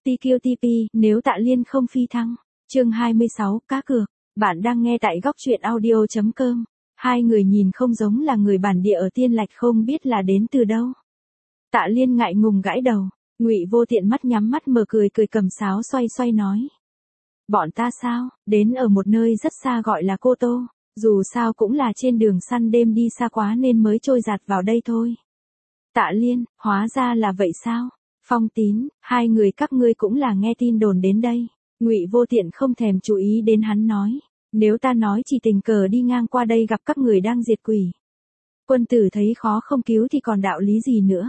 TQTP, nếu Tạ Liên không phi thăng. Chương 26, cá cược. Bạn đang nghe tại góc truyện audio.com. Hai người nhìn không giống là người bản địa ở Tiên Lạch, không biết là đến từ đâu. Tạ Liên ngại ngùng gãi đầu, Ngụy Vô Tiện mắt nhắm mắt mở cười cầm sáo xoay xoay nói. Bọn ta sao, đến ở một nơi rất xa gọi là Cô Tô, dù sao cũng là trên đường săn đêm đi xa quá nên mới trôi giạt vào đây thôi. Tạ Liên, hóa ra là vậy sao? Phong Tín, hai người các ngươi cũng là nghe tin đồn đến đây. Ngụy Vô Tiện không thèm chú ý đến hắn nói, nếu ta nói chỉ tình cờ đi ngang qua đây gặp các người đang diệt quỷ. Quân tử thấy khó không cứu thì còn đạo lý gì nữa.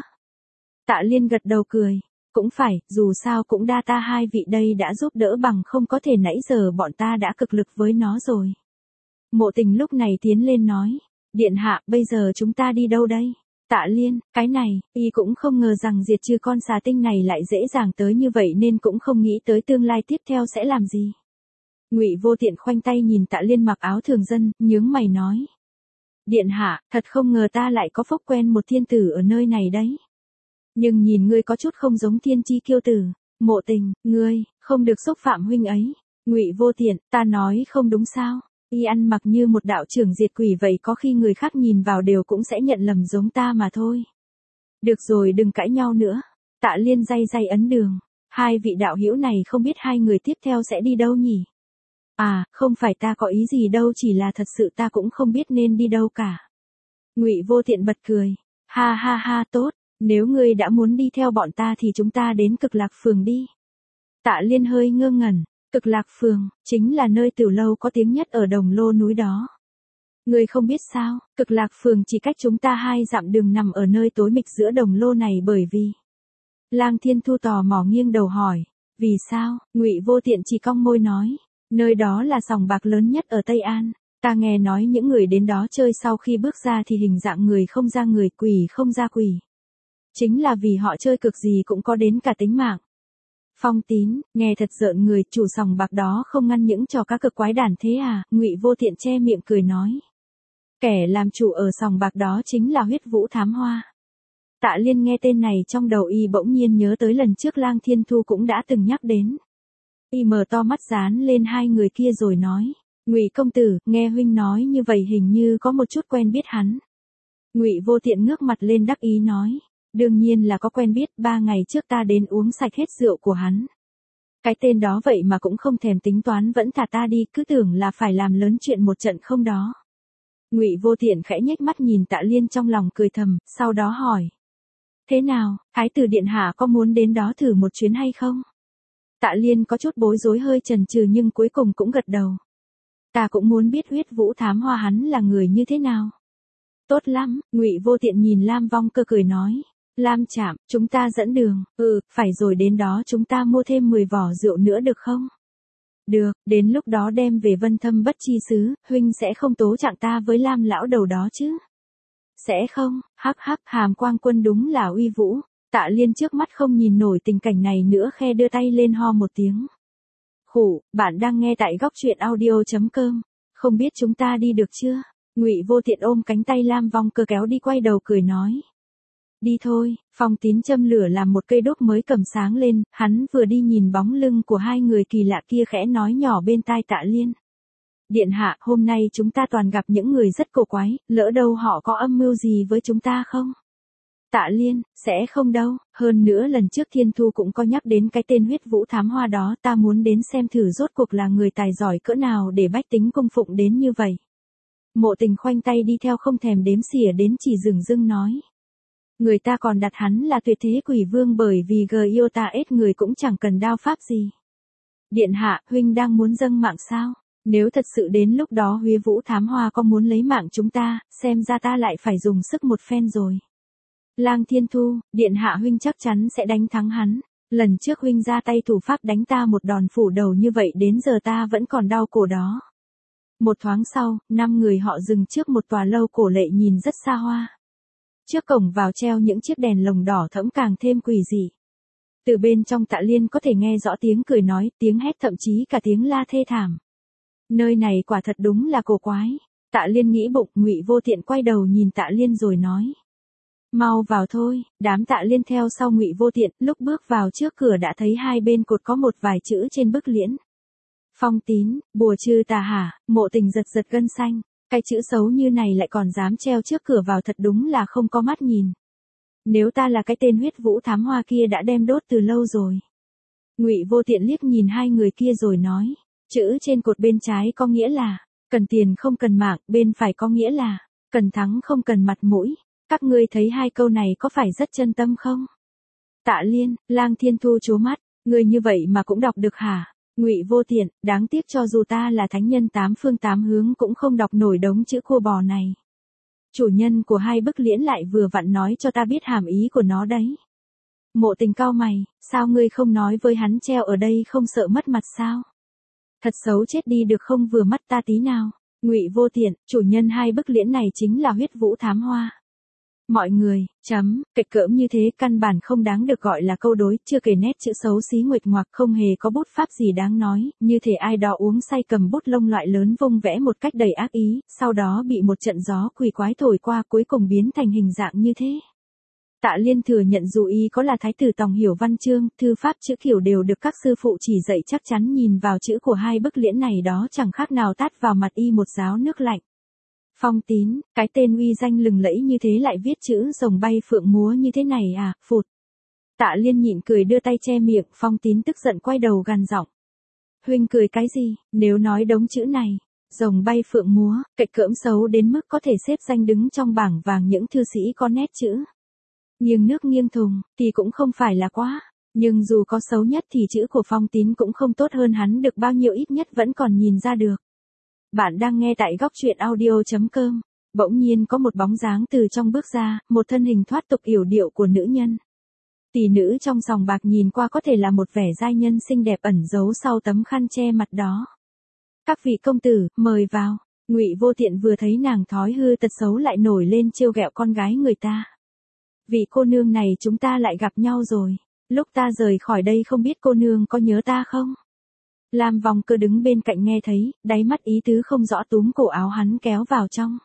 Tạ Liên gật đầu cười, cũng phải, dù sao cũng đa ta hai vị đây đã giúp đỡ, bằng không có thể nãy giờ bọn ta đã cực lực với nó rồi. Mộ Tình lúc này tiến lên nói, điện hạ, bây giờ chúng ta đi đâu đây? Tạ Liên, cái này, y cũng không ngờ rằng diệt trừ con xà tinh này lại dễ dàng tới như vậy nên cũng không nghĩ tới tương lai tiếp theo sẽ làm gì. Ngụy Vô Tiện khoanh tay nhìn Tạ Liên mặc áo thường dân, nhướng mày nói. Điện hạ, thật không ngờ ta lại có phúc quen một thiên tử ở nơi này đấy. Nhưng nhìn ngươi có chút không giống thiên chi kiêu tử. Mộ Tình, ngươi, không được xúc phạm huynh ấy. Ngụy Vô Tiện, ta nói không đúng sao? Y ăn mặc như một đạo trưởng diệt quỷ vậy, có khi người khác nhìn vào đều cũng sẽ nhận lầm giống ta mà thôi. Được rồi, đừng cãi nhau nữa. Tạ Liên day ấn đường. Hai vị đạo hữu này không biết hai người tiếp theo sẽ đi đâu nhỉ? À, không phải ta có ý gì đâu, chỉ là thật sự ta cũng không biết nên đi đâu cả. Ngụy Vô Tiện bật cười. Ha ha ha, tốt, nếu ngươi đã muốn đi theo bọn ta thì chúng ta đến Cực Lạc Phường đi. Tạ Liên hơi ngơ ngẩn. Cực Lạc Phường, chính là nơi tiểu lâu có tiếng nhất ở Đồng Lô núi đó. Ngươi không biết sao, Cực Lạc Phường chỉ cách chúng ta 2 dặm đường, nằm ở nơi tối mịch giữa Đồng Lô này. Bởi vì Lang Thiên Thu tò mò nghiêng đầu hỏi, vì sao? Ngụy Vô Tiện chỉ cong môi nói, nơi đó là sòng bạc lớn nhất ở Tây An. Ta nghe nói những người đến đó chơi sau khi bước ra thì hình dạng người không ra người, quỷ không ra quỷ. Chính là vì họ chơi cực gì cũng có đến cả tính mạng. Phong Tín, nghe thật rợn người, chủ sòng bạc đó không ngăn những trò cá cực quái đản thế à? Ngụy Vô Tiện che miệng cười nói. Kẻ làm chủ ở sòng bạc đó chính là Huyết Vũ Thám Hoa. Tạ Liên nghe tên này trong đầu y bỗng nhiên nhớ tới lần trước Lang Thiên Thu cũng đã từng nhắc đến. Y mở to mắt dán lên hai người kia rồi nói, Ngụy công tử, nghe huynh nói như vậy hình như có một chút quen biết hắn. Ngụy Vô Tiện ngước mặt lên đắc ý nói. Đương nhiên là có quen biết, 3 ngày trước ta đến uống sạch hết rượu của hắn. Cái tên đó vậy mà cũng không thèm tính toán, vẫn thả ta đi, cứ tưởng là phải làm lớn chuyện một trận không đó. Ngụy Vô Tiện khẽ nhếch mắt nhìn Tạ Liên trong lòng cười thầm, sau đó hỏi. Thế nào, Thái tử điện hạ có muốn đến đó thử một chuyến hay không? Tạ Liên có chút bối rối, hơi chần chừ nhưng cuối cùng cũng gật đầu. Ta cũng muốn biết Huyết Vũ Thám Hoa hắn là người như thế nào. Tốt lắm, Ngụy Vô Tiện nhìn Lam Vong Cơ cười nói. Lam Trạm, chúng ta dẫn đường. Phải rồi, đến đó chúng ta mua thêm 10 vỏ rượu nữa được không? Được, đến lúc đó đem về Vân Thâm Bất Chi Xứ, huynh sẽ không tố trạng ta với Lam lão đầu đó chứ? Sẽ không, hắc hắc, Hàm Quang Quân đúng là uy vũ. Tạ Liên trước mắt không nhìn nổi tình cảnh này nữa, khe đưa tay lên ho một tiếng. Khủ, bạn đang nghe tại góc truyện audio.com. Không biết chúng ta đi được chưa? Ngụy Vô Tiện ôm cánh tay Lam Vong Cơ kéo đi, quay đầu cười nói. Đi thôi. Phong Tín châm lửa làm một cây đốt mới cầm sáng lên, hắn vừa đi nhìn bóng lưng của hai người kỳ lạ kia, khẽ nói nhỏ bên tai Tạ Liên. Điện hạ, hôm nay chúng ta toàn gặp những người rất cổ quái, lỡ đâu họ có âm mưu gì với chúng ta không? Tạ Liên, sẽ không đâu, hơn nữa lần trước Thiên Thu cũng có nhắc đến cái tên Huyết Vũ Thám Hoa đó, ta muốn đến xem thử rốt cuộc là người tài giỏi cỡ nào để bách tính cung phụng đến như vậy. Mộ Tình khoanh tay đi theo không thèm đếm xỉa đến, chỉ dửng dưng nói. Người ta còn đặt hắn là tuyệt thế quỷ vương bởi vì Giota người cũng chẳng cần đao pháp gì. Điện hạ, huynh đang muốn dâng mạng sao? Nếu thật sự đến lúc đó Huyết Vũ Thám Hoa có muốn lấy mạng chúng ta, xem ra ta lại phải dùng sức một phen rồi. Lang Thiên Thu, điện hạ huynh chắc chắn sẽ đánh thắng hắn. Lần trước huynh ra tay thủ pháp đánh ta một đòn phủ đầu như vậy, đến giờ ta vẫn còn đau cổ đó. Một thoáng sau, 5 người họ dừng trước một tòa lâu cổ lệ nhìn rất xa hoa. Trước cổng vào treo những chiếc đèn lồng đỏ thẫm càng thêm quỷ dị. Từ bên trong Tạ Liên có thể nghe rõ tiếng cười nói, tiếng hét, thậm chí cả tiếng la thê thảm. Nơi này quả thật đúng là cổ quái. Tạ Liên nghĩ bụng. Ngụy Vô Tiện quay đầu nhìn Tạ Liên rồi nói. Mau vào thôi, đám Tạ Liên theo sau Ngụy Vô Tiện, lúc bước vào trước cửa đã thấy hai bên cột có một vài chữ trên bức liễn. Phong Tín, bùa trừ tà hả, Mộ Tình giật giật gân xanh, cái chữ xấu như này lại còn dám treo trước cửa vào, thật đúng là không có mắt nhìn. Nếu ta là cái tên huyết vũ thám hoa kia đã đem đốt từ lâu rồi. Ngụy Vô Tiện liếc nhìn hai người kia rồi nói, chữ trên cột bên trái có nghĩa là, cần tiền không cần mạng, bên phải có nghĩa là, cần thắng không cần mặt mũi. Các ngươi thấy hai câu này có phải rất chân tâm không? Tạ Liên, Lang Thiên Thu trố mắt, ngươi như vậy mà cũng đọc được hả? Ngụy Vô Tiện, đáng tiếc cho dù ta là thánh nhân tám phương tám hướng cũng không đọc nổi đống chữ cua bò này. Chủ nhân của hai bức liễn lại vừa vặn nói cho ta biết hàm ý của nó đấy. Mộ Tình cau mày, sao ngươi không nói với hắn treo ở đây không sợ mất mặt sao? Thật xấu chết đi được không, vừa mắt ta tí nào. Ngụy Vô Tiện, chủ nhân hai bức liễn này chính là huyết vũ thám hoa. Mọi người, kịch cỡm như thế căn bản không đáng được gọi là câu đối, chưa kể nét chữ xấu xí nguệch ngoạc, không hề có bút pháp gì đáng nói, như thể ai đó uống say cầm bút lông loại lớn vung vẽ một cách đầy ác ý, sau đó bị một trận gió quỷ quái thổi qua cuối cùng biến thành hình dạng như thế. Tạ Liên thừa nhận dù y có là thái tử tòng hiểu văn chương, thư pháp chữ kiểu đều được các sư phụ chỉ dạy chắc chắn, nhìn vào chữ của hai bức liễn này đó chẳng khác nào tát vào mặt y một gáo nước lạnh. Phong Tín, cái tên uy danh lừng lẫy như thế lại viết chữ rồng bay phượng múa như thế này à, phụt. Tạ Liên nhịn cười đưa tay che miệng, Phong Tín tức giận quay đầu gằn giọng. Huynh cười cái gì, nếu nói đống chữ này, rồng bay phượng múa, kịch cỡm xấu đến mức có thể xếp danh đứng trong bảng vàng những thư sĩ có nét chữ nghiêng nước nghiêng thùng, thì cũng không phải là quá. Nhưng dù có xấu nhất thì chữ của Phong Tín cũng không tốt hơn hắn được bao nhiêu, ít nhất vẫn còn nhìn ra được. Bạn đang nghe tại góc truyện audio.com. Bỗng nhiên có một bóng dáng từ trong bước ra, một thân hình thoát tục yểu điệu của nữ nhân. Tỷ nữ trong sòng bạc nhìn qua có thể là một vẻ giai nhân xinh đẹp ẩn giấu sau tấm khăn che mặt đó. Các vị công tử, mời vào. Ngụy Vô Tiện vừa thấy nàng thói hư tật xấu lại nổi lên trêu ghẹo con gái người ta. Vị cô nương này chúng ta lại gặp nhau rồi. Lúc ta rời khỏi đây không biết cô nương có nhớ ta không? Lam Vong Cơ đứng bên cạnh nghe thấy, đáy mắt ý tứ không rõ túm cổ áo hắn kéo vào trong.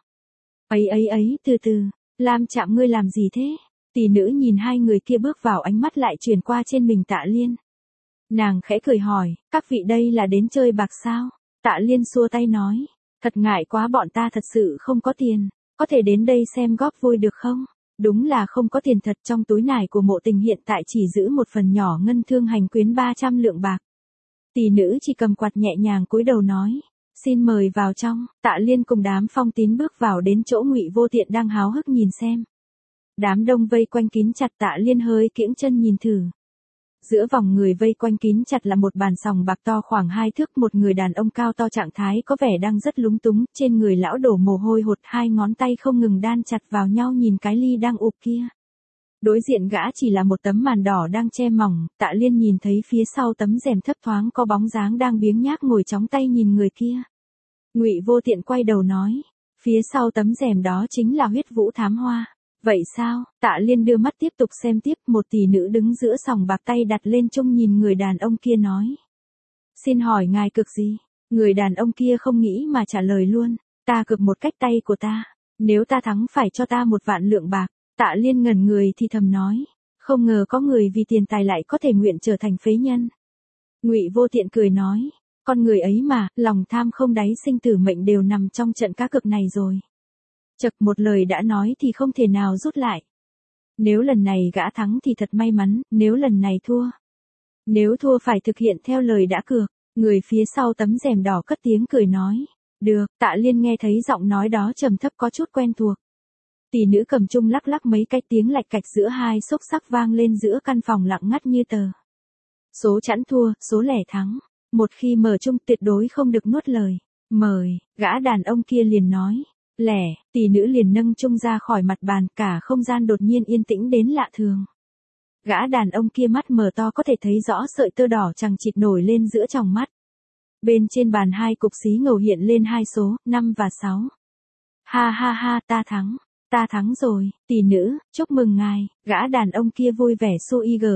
Ấy, từ từ, Lam Chạm ngươi làm gì thế? Tỷ nữ nhìn hai người kia bước vào, ánh mắt lại chuyển qua trên mình Tạ Liên. Nàng khẽ cười hỏi, các vị đây là đến chơi bạc sao? Tạ Liên xua tay nói, thật ngại quá, bọn ta thật sự không có tiền, có thể đến đây xem góp vui được không? Đúng là không có tiền thật, trong túi nải của Mộ Tình hiện tại chỉ giữ một phần nhỏ ngân thương hành quyến 300 lượng bạc. Tỷ nữ chỉ cầm quạt nhẹ nhàng cúi đầu nói, xin mời vào trong. Tạ Liên cùng đám Phong Tín bước vào đến chỗ Ngụy Vô Tiện đang háo hức nhìn xem. Đám đông vây quanh kín chặt, Tạ Liên hơi kiễng chân nhìn thử. Giữa vòng người vây quanh kín chặt là một bàn sòng bạc to khoảng 2 thước, một người đàn ông cao to trạng thái có vẻ đang rất lúng túng, trên người lão đổ mồ hôi hột, hai ngón tay không ngừng đan chặt vào nhau nhìn cái ly đang ụp kia. Đối diện gã chỉ là một tấm màn đỏ đang che mỏng, Tạ Liên nhìn thấy phía sau tấm rèm thấp thoáng có bóng dáng đang biếng nhác ngồi chóng tay nhìn người kia. Ngụy Vô Tiện quay đầu nói, phía sau tấm rèm đó chính là huyết vũ thám hoa. Vậy sao? Tạ Liên đưa mắt tiếp tục xem tiếp, một tỷ nữ đứng giữa sòng bạc tay đặt lên chung nhìn người đàn ông kia nói. Xin hỏi ngài cược gì? Người đàn ông kia không nghĩ mà trả lời luôn, ta cược một cách tay của ta, nếu ta thắng phải cho ta 1 vạn lượng bạc. Tạ Liên ngẩn người thì thầm nói, không ngờ có người vì tiền tài lại có thể nguyện trở thành phế nhân. Ngụy Vô Tiện cười nói, con người ấy mà, lòng tham không đáy, sinh tử mệnh đều nằm trong trận cá cược này rồi. Chật, một lời đã nói thì không thể nào rút lại. Nếu lần này gã thắng thì thật may mắn, nếu lần này thua. Nếu thua phải thực hiện theo lời đã cược. Người phía sau tấm rèm đỏ cất tiếng cười nói, được. Tạ Liên nghe thấy giọng nói đó trầm thấp có chút quen thuộc. Tỷ nữ cầm chung lắc lắc mấy cái, tiếng lạch cạch giữa hai xúc sắc vang lên giữa căn phòng lặng ngắt như tờ. Số chẵn thua, số lẻ thắng. Một khi mở chung tuyệt đối không được nuốt lời. Mời, gã đàn ông kia liền nói. Lẻ, tỷ nữ liền nâng chung ra khỏi mặt bàn, cả không gian đột nhiên yên tĩnh đến lạ thường. Gã đàn ông kia mắt mở to có thể thấy rõ sợi tơ đỏ chằng chịt nổi lên giữa tròng mắt. Bên trên bàn 2 cục xí ngầu hiện lên 2 số, 5 và 6. Ha ha ha, ta thắng rồi, tỷ nữ, chúc mừng ngài. Gã đàn ông kia vui vẻ xô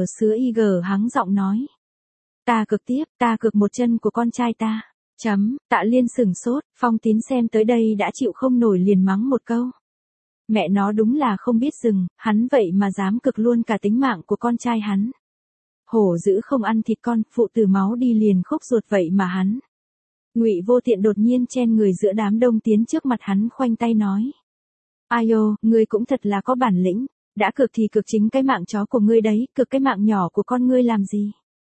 y gờ hắng giọng nói. Ta cược một chân của con trai ta. Tạ Liên sửng sốt, Phong Tín xem tới đây đã chịu không nổi liền mắng một câu. Mẹ nó đúng là không biết dừng, hắn vậy mà dám cực luôn cả tính mạng của con trai hắn. Hổ dữ không ăn thịt con, phụ tử máu đi liền khúc ruột vậy mà hắn. Ngụy Vô Tiện đột nhiên chen người giữa đám đông tiến trước mặt hắn khoanh tay nói. Ai ô, ngươi cũng thật là có bản lĩnh, đã cực thì cực chính cái mạng chó của ngươi đấy, cực cái mạng nhỏ của con ngươi làm gì.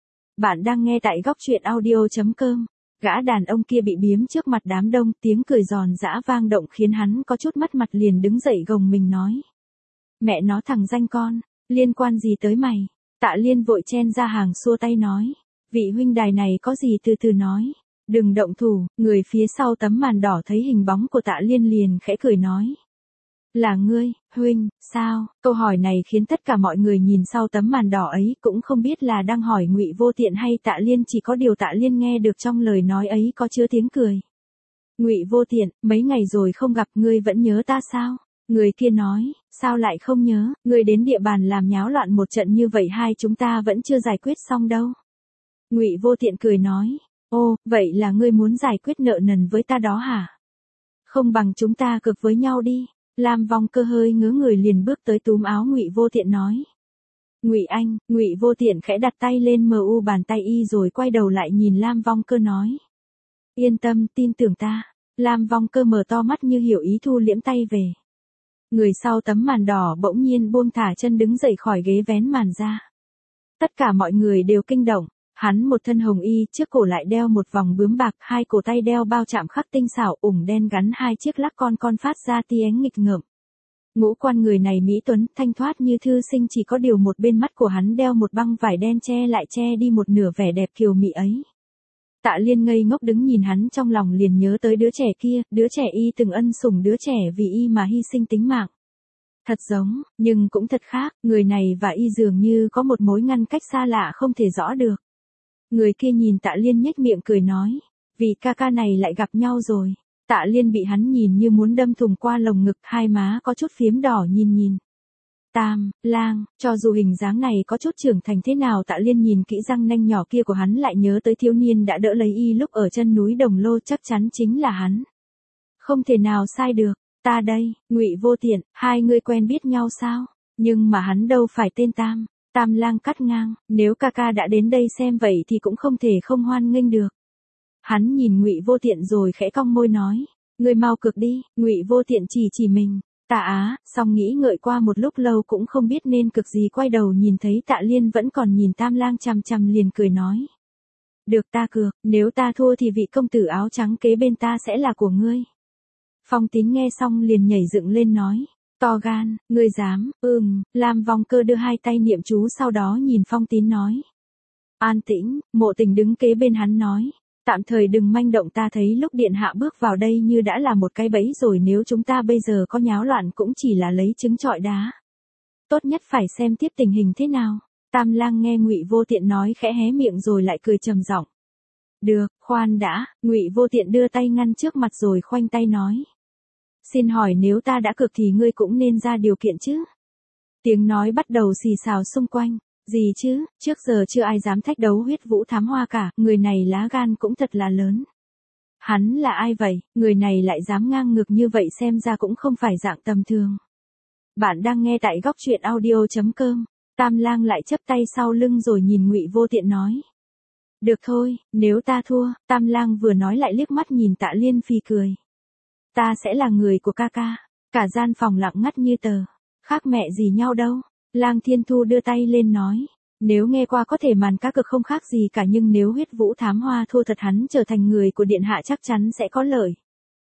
Bạn đang nghe tại góc truyện audio.com. Gã đàn ông kia bị biếm trước mặt đám đông, tiếng cười giòn giã vang động khiến hắn có chút mất mặt liền đứng dậy gồng mình nói. Mẹ nó thằng danh con, liên quan gì tới mày? Tạ Liên vội chen ra hàng xua tay nói. Vị huynh đài này có gì từ từ nói. Đừng động thủ, người phía sau tấm màn đỏ thấy hình bóng của Tạ Liên liền khẽ cười nói. Là ngươi, huynh, sao? Câu hỏi này khiến tất cả mọi người nhìn sau tấm màn đỏ ấy cũng không biết là đang hỏi Ngụy Vô Tiện hay Tạ Liên, chỉ có điều Tạ Liên nghe được trong lời nói ấy có chứa tiếng cười. Ngụy Vô Tiện, mấy ngày rồi không gặp ngươi vẫn nhớ ta sao? Người kia nói, sao lại không nhớ, ngươi đến địa bàn làm nháo loạn một trận như vậy hai chúng ta vẫn chưa giải quyết xong đâu. Ngụy Vô Tiện cười nói, ô, vậy là ngươi muốn giải quyết nợ nần với ta đó hả? Không bằng chúng ta cược với nhau đi. Lam Vong Cơ hơi ngớ người liền bước tới túm áo Ngụy Vô Tiện nói. Ngụy anh, Ngụy Vô Tiện khẽ đặt tay lên mu bàn tay y rồi quay đầu lại nhìn Lam Vong Cơ nói. Yên tâm, tin tưởng ta. Lam Vong Cơ mở to mắt như hiểu ý thu liễm tay về. Người sau tấm màn đỏ bỗng nhiên buông thả chân đứng dậy khỏi ghế vén màn ra. Tất cả mọi người đều kinh động. Hắn một thân hồng y, trước cổ lại đeo một vòng bướm bạc, hai cổ tay đeo bao chạm khắc tinh xảo, ủng đen gắn hai chiếc lắc con phát ra tia ánh nghịch ngợm. Ngũ quan người này mỹ tuấn, thanh thoát như thư sinh, chỉ có điều một bên mắt của hắn đeo một băng vải đen che đi một nửa vẻ đẹp kiều mị ấy. Tạ Liên ngây ngốc đứng nhìn hắn, trong lòng liền nhớ tới đứa trẻ kia, đứa trẻ y từng ân sủng đứa trẻ vì y mà hy sinh tính mạng. Thật giống, nhưng cũng thật khác, người này và y dường như có một mối ngăn cách xa lạ không thể rõ được. Người kia nhìn Tạ Liên nhếch miệng cười nói, vì ca ca này lại gặp nhau rồi. Tạ Liên bị hắn nhìn như muốn đâm thùng qua lồng ngực, hai má có chút phiếm đỏ nhìn. Tam, Lang, cho dù hình dáng này có chút trưởng thành thế nào, Tạ Liên nhìn kỹ răng nanh nhỏ kia của hắn lại nhớ tới thiếu niên đã đỡ lấy y lúc ở chân núi Đồng Lô, chắc chắn chính là hắn. Không thể nào sai được, ta đây, Ngụy Vô Tiện, hai người quen biết nhau sao? Nhưng mà hắn đâu phải tên Tam. Tam Lang cắt ngang, nếu ca ca đã đến đây xem vậy thì cũng không thể không hoan nghênh được. Hắn nhìn Ngụy Vô Tiện rồi khẽ cong môi nói, ngươi mau cược đi. Ngụy Vô Tiện chỉ mình. Tạ Á, xong nghĩ ngợi qua một lúc lâu cũng không biết nên cực gì, quay đầu nhìn thấy Tạ Liên vẫn còn nhìn Tam Lang chằm chằm liền cười nói. Được, ta cược, nếu ta thua thì vị công tử áo trắng kế bên ta sẽ là của ngươi. Phong Tín nghe xong liền nhảy dựng lên nói. To gan, ngươi dám, Lam Vong Cơ đưa hai tay niệm chú sau đó nhìn Phong Tín nói. An tĩnh, Mộ Tình đứng kế bên hắn nói. Tạm thời đừng manh động, ta thấy lúc điện hạ bước vào đây như đã là một cái bẫy rồi, nếu chúng ta bây giờ có nháo loạn cũng chỉ là lấy trứng trọi đá. Tốt nhất phải xem tiếp tình hình thế nào. Tam Lang nghe Ngụy Vô Tiện nói khẽ hé miệng rồi lại cười trầm giọng. Được, khoan đã, Ngụy Vô Tiện đưa tay ngăn trước mặt rồi khoanh tay nói. Xin hỏi nếu ta đã cược thì ngươi cũng nên ra điều kiện chứ? Tiếng nói bắt đầu xì xào xung quanh. Gì chứ, trước giờ chưa ai dám thách đấu Huyết Vũ Thám Hoa cả, người này lá gan cũng thật là lớn. Hắn là ai vậy, người này lại dám ngang ngược như vậy, xem ra cũng không phải dạng tầm thường. Bạn đang nghe tại góc truyện audio.com. Tam Lang lại chắp tay sau lưng rồi nhìn Ngụy Vô Tiện nói. Được thôi, nếu ta thua. Tam Lang vừa nói lại liếc mắt nhìn Tạ Liên phì cười. Ta sẽ là người của ca ca. Cả gian phòng lặng ngắt như tờ. Khác mẹ gì nhau đâu. Lang Thiên Thu đưa tay lên nói. Nếu nghe qua có thể màn cá cược không khác gì cả, nhưng nếu Huyết Vũ Thám Hoa thua thật, hắn trở thành người của điện hạ chắc chắn sẽ có lợi.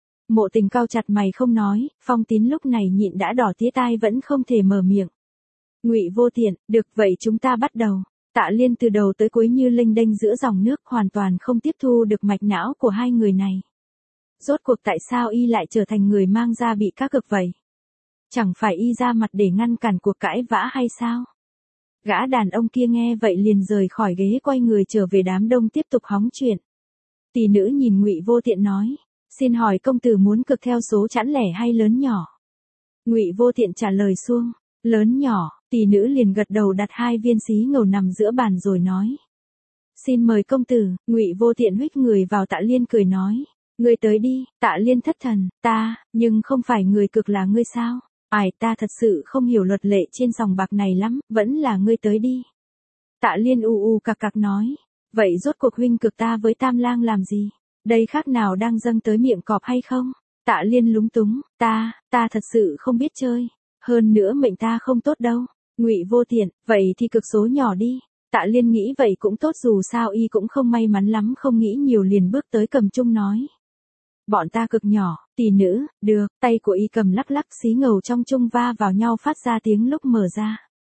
Mộ Tình cau chặt mày không nói, Phong Tín lúc này nhịn đã đỏ tía tai vẫn không thể mở miệng. Ngụy Vô Tiện, được vậy chúng ta bắt đầu. Tạ Liên từ đầu tới cuối như lênh đênh giữa dòng nước, hoàn toàn không tiếp thu được mạch não của hai người này. Rốt cuộc tại sao y lại trở thành người mang ra bị cá cược vậy? Chẳng phải y ra mặt để ngăn cản cuộc cãi vã hay sao? Gã đàn ông kia nghe vậy liền rời khỏi ghế, quay người trở về đám đông tiếp tục hóng chuyện. Tỷ nữ nhìn Ngụy Vô Tiện nói, xin hỏi công tử muốn cược theo số chẵn lẻ hay lớn nhỏ? Ngụy Vô Tiện trả lời suông, lớn nhỏ. Tỷ nữ liền gật đầu đặt hai viên xí ngầu nằm giữa bàn rồi nói. Xin mời công tử. Ngụy Vô Tiện huých người vào Tạ Liên cười nói. Ngươi tới đi. Tạ Liên thất thần, nhưng không phải người cực là ngươi sao? Ai, ta thật sự không hiểu luật lệ trên sòng bạc này lắm, vẫn là ngươi tới đi. Tạ Liên cặc cặc nói. Vậy rốt cuộc huynh cực ta với Tam Lang làm gì? Đây khác nào đang dâng tới miệng cọp hay không? Tạ Liên lúng túng, ta thật sự không biết chơi. Hơn nữa mệnh ta không tốt đâu. Ngụy Vô Tiện, vậy thì cực số nhỏ đi. Tạ Liên nghĩ vậy cũng tốt, dù sao y cũng không may mắn lắm, không nghĩ nhiều liền bước tới cầm chung nói. Bọn ta cực nhỏ, tỷ nữ, được, tay của y cầm lắc lắc, xí ngầu trong chung va vào nhau phát ra tiếng lúc mở ra.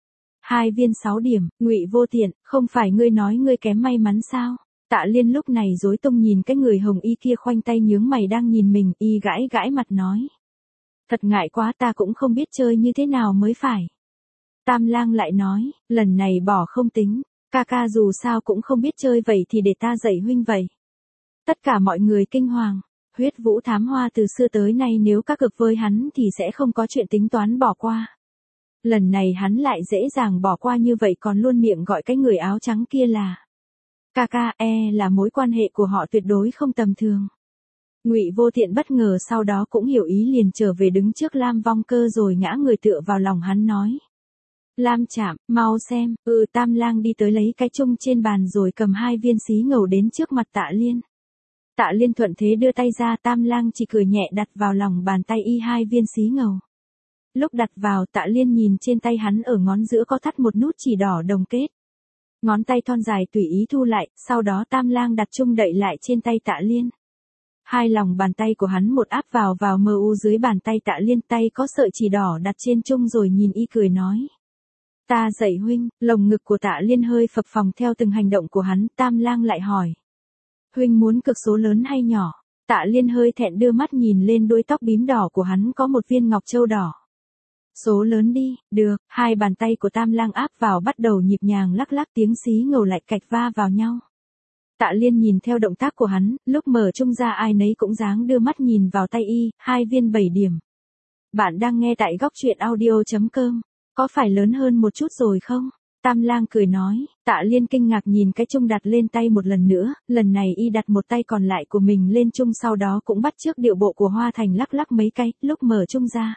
2 viên 6 điểm, Ngụy Vô Tiện, không phải ngươi nói ngươi kém may mắn sao? Tạ Liên lúc này rối tung nhìn cái người hồng y kia khoanh tay nhướng mày đang nhìn mình, y gãi gãi mặt nói. Thật ngại quá, ta cũng không biết chơi như thế nào mới phải. Tam Lang lại nói, lần này bỏ không tính, ca ca dù sao cũng không biết chơi, vậy thì để ta dạy huynh vậy. Tất cả mọi người kinh hoàng. Huyết Vũ Thám Hoa từ xưa tới nay nếu các cực với hắn thì sẽ không có chuyện tính toán bỏ qua. Lần này hắn lại dễ dàng bỏ qua như vậy, còn luôn miệng gọi cái người áo trắng kia là ca ca, là mối quan hệ của họ tuyệt đối không tầm thường. Ngụy Vô Tiện bất ngờ sau đó cũng hiểu ý, liền trở về đứng trước Lam Vong Cơ rồi ngã người tựa vào lòng hắn nói. Lam Trạm, mau xem. Tam Lang đi tới lấy cái chung trên bàn rồi cầm 2 viên xí ngầu đến trước mặt Tạ Liên. Tạ Liên thuận thế đưa tay ra, Tam Lang chỉ cười nhẹ đặt vào lòng bàn tay y 2 viên xí ngầu. Lúc đặt vào, Tạ Liên nhìn trên tay hắn ở ngón giữa có thắt một nút chỉ đỏ đồng kết. Ngón tay thon dài tùy ý thu lại, sau đó Tam Lang đặt chung đậy lại trên tay Tạ Liên. 2 lòng bàn tay của hắn một áp vào mu dưới bàn tay Tạ Liên, tay có sợi chỉ đỏ đặt trên chung rồi nhìn y cười nói. Ta dạy huynh. Lồng ngực của Tạ Liên hơi phập phồng theo từng hành động của hắn. Tam Lang lại hỏi. Huynh muốn cực số lớn hay nhỏ? Tạ Liên hơi thẹn đưa mắt nhìn lên đuôi tóc bím đỏ của hắn, có một viên ngọc châu đỏ. Số lớn đi. Được. 2 bàn tay của Tam Lang áp vào bắt đầu nhịp nhàng lắc lắc, tiếng xí ngầu lại cạch va vào nhau. Tạ Liên nhìn theo động tác của hắn, lúc mở chung ra ai nấy cũng dáng đưa mắt nhìn vào tay y, 2 viên 7 điểm. Bạn đang nghe tại góc truyện audio.com. Có phải lớn hơn một chút rồi không? Tam Lang cười nói. Tạ Liên kinh ngạc nhìn cái chung đặt lên tay một lần nữa, lần này y đặt một tay còn lại của mình lên chung, sau đó cũng bắt chước điệu bộ của Hoa Thành lắc lắc mấy cái, lúc mở chung ra.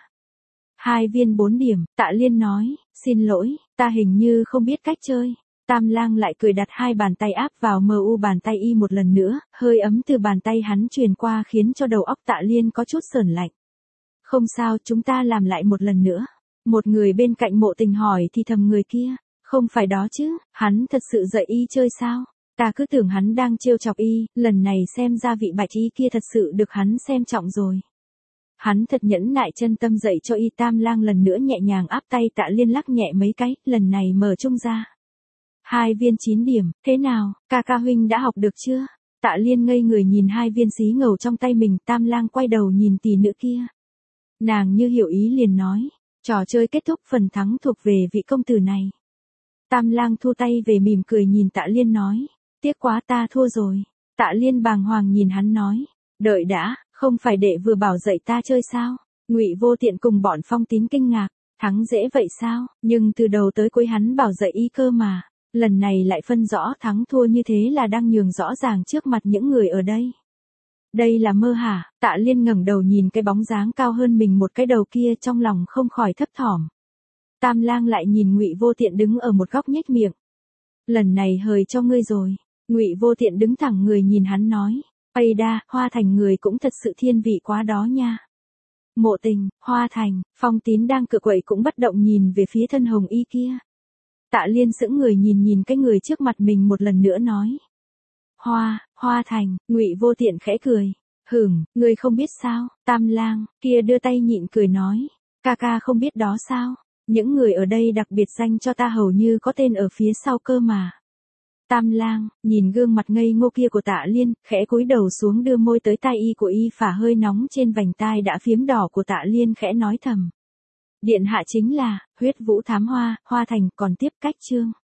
2 viên 4 điểm, Tạ Liên nói, xin lỗi, ta hình như không biết cách chơi. Tam Lang lại cười đặt 2 bàn tay áp vào mu bàn tay y một lần nữa, hơi ấm từ bàn tay hắn truyền qua khiến cho đầu óc Tạ Liên có chút sởn lạnh. Không sao, chúng ta làm lại một lần nữa. Một người bên cạnh Mộ Tình hỏi thì thầm người kia, không phải đó chứ, hắn thật sự dạy y chơi sao? Ta cứ tưởng hắn đang trêu chọc y, lần này xem ra vị bạch y kia thật sự được hắn xem trọng rồi. Hắn thật nhẫn nại chân tâm dạy cho y. Tam Lang lần nữa nhẹ nhàng áp tay Tạ Liên lắc nhẹ mấy cái, lần này mở chung ra. 2 viên 9 điểm, thế nào, ca ca huynh đã học được chưa? Tạ Liên ngây người nhìn 2 viên xí ngầu trong tay mình. Tam Lang quay đầu nhìn tỷ nữ kia. Nàng như hiểu ý liền nói. Trò chơi kết thúc, phần thắng thuộc về vị công tử này. Tam Lang thu tay về mỉm cười nhìn Tạ Liên nói. Tiếc quá, ta thua rồi. Tạ Liên bàng hoàng nhìn hắn nói. Đợi đã, không phải đệ vừa bảo dạy ta chơi sao? Ngụy Vô Tiện cùng bọn Phong Tín kinh ngạc. Thắng dễ vậy sao? Nhưng từ đầu tới cuối hắn bảo dạy y cơ mà. Lần này lại phân rõ thắng thua như thế là đang nhường rõ ràng trước mặt những người ở đây. Đây là mơ hả? Tạ Liên ngẩng đầu nhìn cái bóng dáng cao hơn mình một cái đầu kia, trong lòng không khỏi thấp thỏm. Tam Lang lại nhìn Ngụy Vô Tiện đứng ở một góc nhếch miệng. Lần này hời cho ngươi rồi. Ngụy Vô Tiện đứng thẳng người nhìn hắn nói. Ây đa, Hoa Thành người cũng thật sự thiên vị quá đó nha. Mộ Tình, Hoa Thành, Phong Tín đang cựa quậy cũng bất động nhìn về phía thân hồng y kia. Tạ Liên sững người nhìn cái người trước mặt mình một lần nữa nói. Hoa Thành. Ngụy Vô Tiện khẽ cười. Ngươi không biết sao? Tam Lang kia đưa tay nhịn cười nói. Ca ca không biết đó sao? Những người ở đây đặc biệt danh cho ta hầu như có tên ở phía sau cơ mà. Tam Lang nhìn gương mặt ngây ngô kia của Tạ Liên, khẽ cúi đầu xuống đưa môi tới tai y của y, phả hơi nóng trên vành tai đã phiếm đỏ của Tạ Liên, khẽ nói thầm. Điện hạ chính là Huyết Vũ Thám Hoa, Hoa Thành, còn tiếp cách chương.